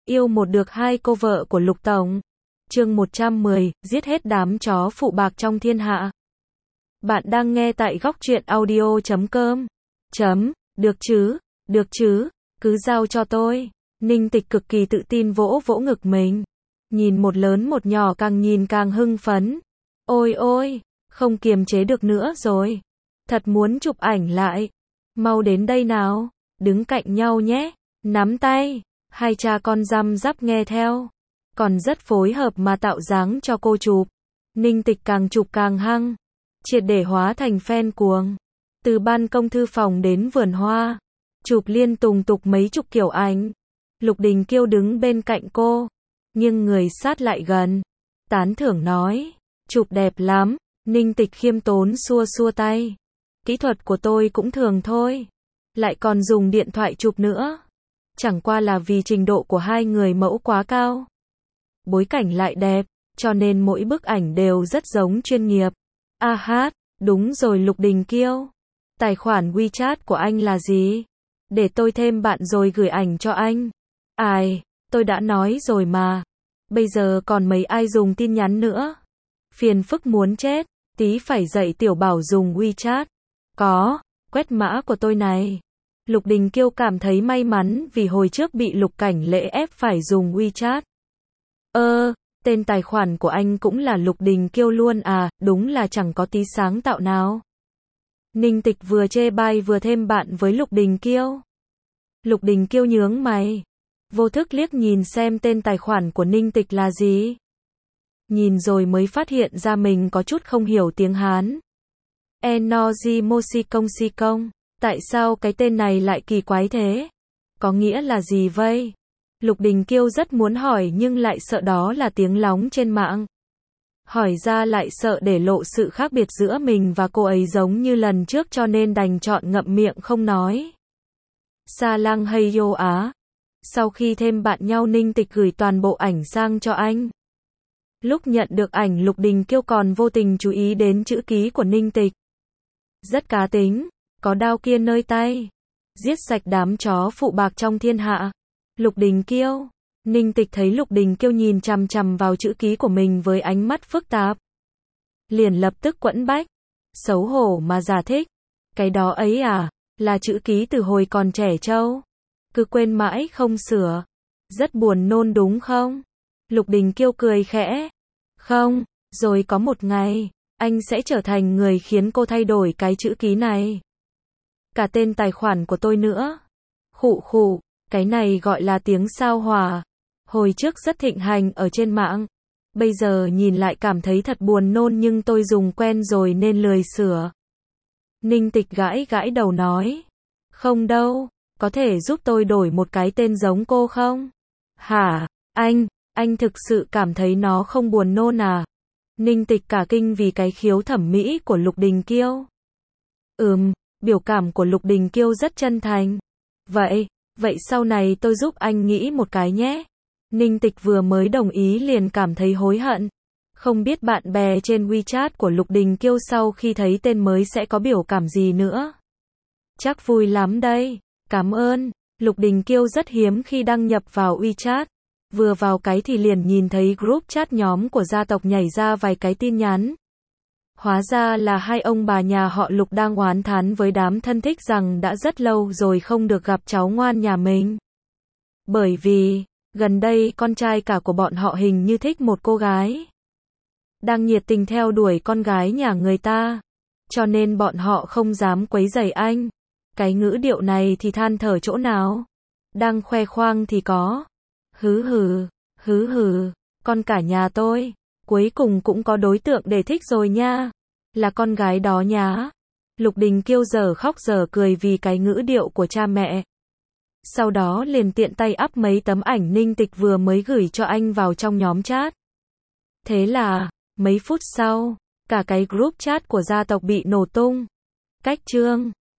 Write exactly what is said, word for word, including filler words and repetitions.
Yêu một được hai cô vợ của Lục Tổng. Chương một trăm mười, giết hết đám chó phụ bạc trong thiên hạ. Bạn đang nghe tại góc truyện audio chấm com. Chấm, được chứ, được chứ, cứ giao cho tôi. Ninh Tịch cực kỳ tự tin vỗ vỗ ngực mình. Nhìn một lớn một nhỏ càng nhìn càng hưng phấn. Ôi ôi, không kiềm chế được nữa rồi. Thật muốn chụp ảnh lại. Mau đến đây nào, đứng cạnh nhau nhé, nắm tay. Hai cha con răm rắp nghe theo. Còn rất phối hợp mà tạo dáng cho cô chụp. Ninh Tịch càng chụp càng hăng. Triệt để hóa thành fan cuồng. Từ ban công thư phòng đến vườn hoa. Chụp liên tùng tục mấy chục kiểu ảnh. Lục Đình Kiêu đứng bên cạnh cô. Nhưng người sát lại gần. Tán thưởng nói. Chụp đẹp lắm. Ninh Tịch khiêm tốn xua xua tay. Kỹ thuật của tôi cũng thường thôi. Lại còn dùng điện thoại chụp nữa. Chẳng qua là vì trình độ của hai người mẫu quá cao. Bối cảnh lại đẹp, cho nên mỗi bức ảnh đều rất giống chuyên nghiệp. A hát, đúng rồi Lục Đình Kiêu. Tài khoản WeChat của anh là gì? Để tôi thêm bạn rồi gửi ảnh cho anh. Ai, tôi đã nói rồi mà. Bây giờ còn mấy ai dùng tin nhắn nữa. Phiền phức muốn chết, tí phải dạy Tiểu Bảo dùng WeChat. Có, quét mã của tôi này. Lục Đình Kiêu cảm thấy may mắn vì hồi trước bị Lục Cảnh Lễ ép phải dùng WeChat. Ơ, tên tài khoản của anh cũng là Lục Đình Kiêu luôn à, đúng là chẳng có tí sáng tạo nào. Ninh Tịch vừa chê bai vừa thêm bạn với Lục Đình Kiêu. Lục Đình Kiêu nhướng mày. Vô thức liếc nhìn xem tên tài khoản của Ninh Tịch là gì. Nhìn rồi mới phát hiện ra mình có chút không hiểu tiếng Hán. Enoji Mosi Công Si Công. Tại sao cái tên này lại kỳ quái thế? Có nghĩa là gì vậy? Lục Đình Kiêu rất muốn hỏi nhưng lại sợ đó là tiếng lóng trên mạng. Hỏi ra lại sợ để lộ sự khác biệt giữa mình và cô ấy giống như lần trước cho nên đành chọn ngậm miệng không nói. Sa Lăng hay Yo Á. Sau khi thêm bạn nhau Ninh Tịch gửi toàn bộ ảnh sang cho anh. Lúc nhận được ảnh Lục Đình Kiêu còn vô tình chú ý đến chữ ký của Ninh Tịch. Rất cá tính. Có đao kia nơi tay. Giết sạch đám chó phụ bạc trong thiên hạ. Lục Đình Kiêu. Ninh Tịch thấy Lục Đình Kiêu nhìn chằm chằm vào chữ ký của mình với ánh mắt phức tạp. Liền lập tức quẫn bách. Xấu hổ mà giải thích. Cái đó ấy à, là chữ ký từ hồi còn trẻ trâu. Cứ quên mãi không sửa. Rất buồn nôn đúng không? Lục Đình Kiêu cười khẽ. Không, rồi có một ngày, anh sẽ trở thành người khiến cô thay đổi cái chữ ký này. Cả tên tài khoản của tôi nữa. Khụ khụ, cái này gọi là tiếng sao hỏa. Hồi trước rất thịnh hành ở trên mạng. Bây giờ nhìn lại cảm thấy thật buồn nôn nhưng tôi dùng quen rồi nên lười sửa. Ninh Tịch gãi gãi đầu nói. Không đâu, có thể giúp tôi đổi một cái tên giống cô không? Hả, anh, anh thực sự cảm thấy nó không buồn nôn à? Ninh Tịch cả kinh vì cái khiếu thẩm mỹ của Lục Đình Kiêu. Ừm. Biểu cảm của Lục Đình Kiêu rất chân thành. Vậy, vậy sau này tôi giúp anh nghĩ một cái nhé. Ninh Tịch vừa mới đồng ý liền cảm thấy hối hận. Không biết bạn bè trên WeChat của Lục Đình Kiêu sau khi thấy tên mới sẽ có biểu cảm gì nữa. Chắc vui lắm đây. Cảm ơn. Lục Đình Kiêu rất hiếm khi đăng nhập vào WeChat. Vừa vào cái thì liền nhìn thấy group chat nhóm của gia tộc nhảy ra vài cái tin nhắn. Hóa ra là hai ông bà nhà họ Lục đang oán thán với đám thân thích rằng đã rất lâu rồi không được gặp cháu ngoan nhà mình. Bởi vì, gần đây con trai cả của bọn họ hình như thích một cô gái. Đang nhiệt tình theo đuổi con gái nhà người ta. Cho nên bọn họ không dám quấy rầy anh. Cái ngữ điệu này thì than thở chỗ nào? Đang khoe khoang thì có. Hứ hừ, hứ hừ, con cả nhà tôi. Cuối cùng cũng có đối tượng để thích rồi nha. Là con gái đó nhá. Lục Đình Kiêu giờ khóc giờ cười vì cái ngữ điệu của cha mẹ. Sau đó liền tiện tay up mấy tấm ảnh Ninh Tịch vừa mới gửi cho anh vào trong nhóm chat. Thế là, mấy phút sau, cả cái group chat của gia tộc bị nổ tung. Cách chương.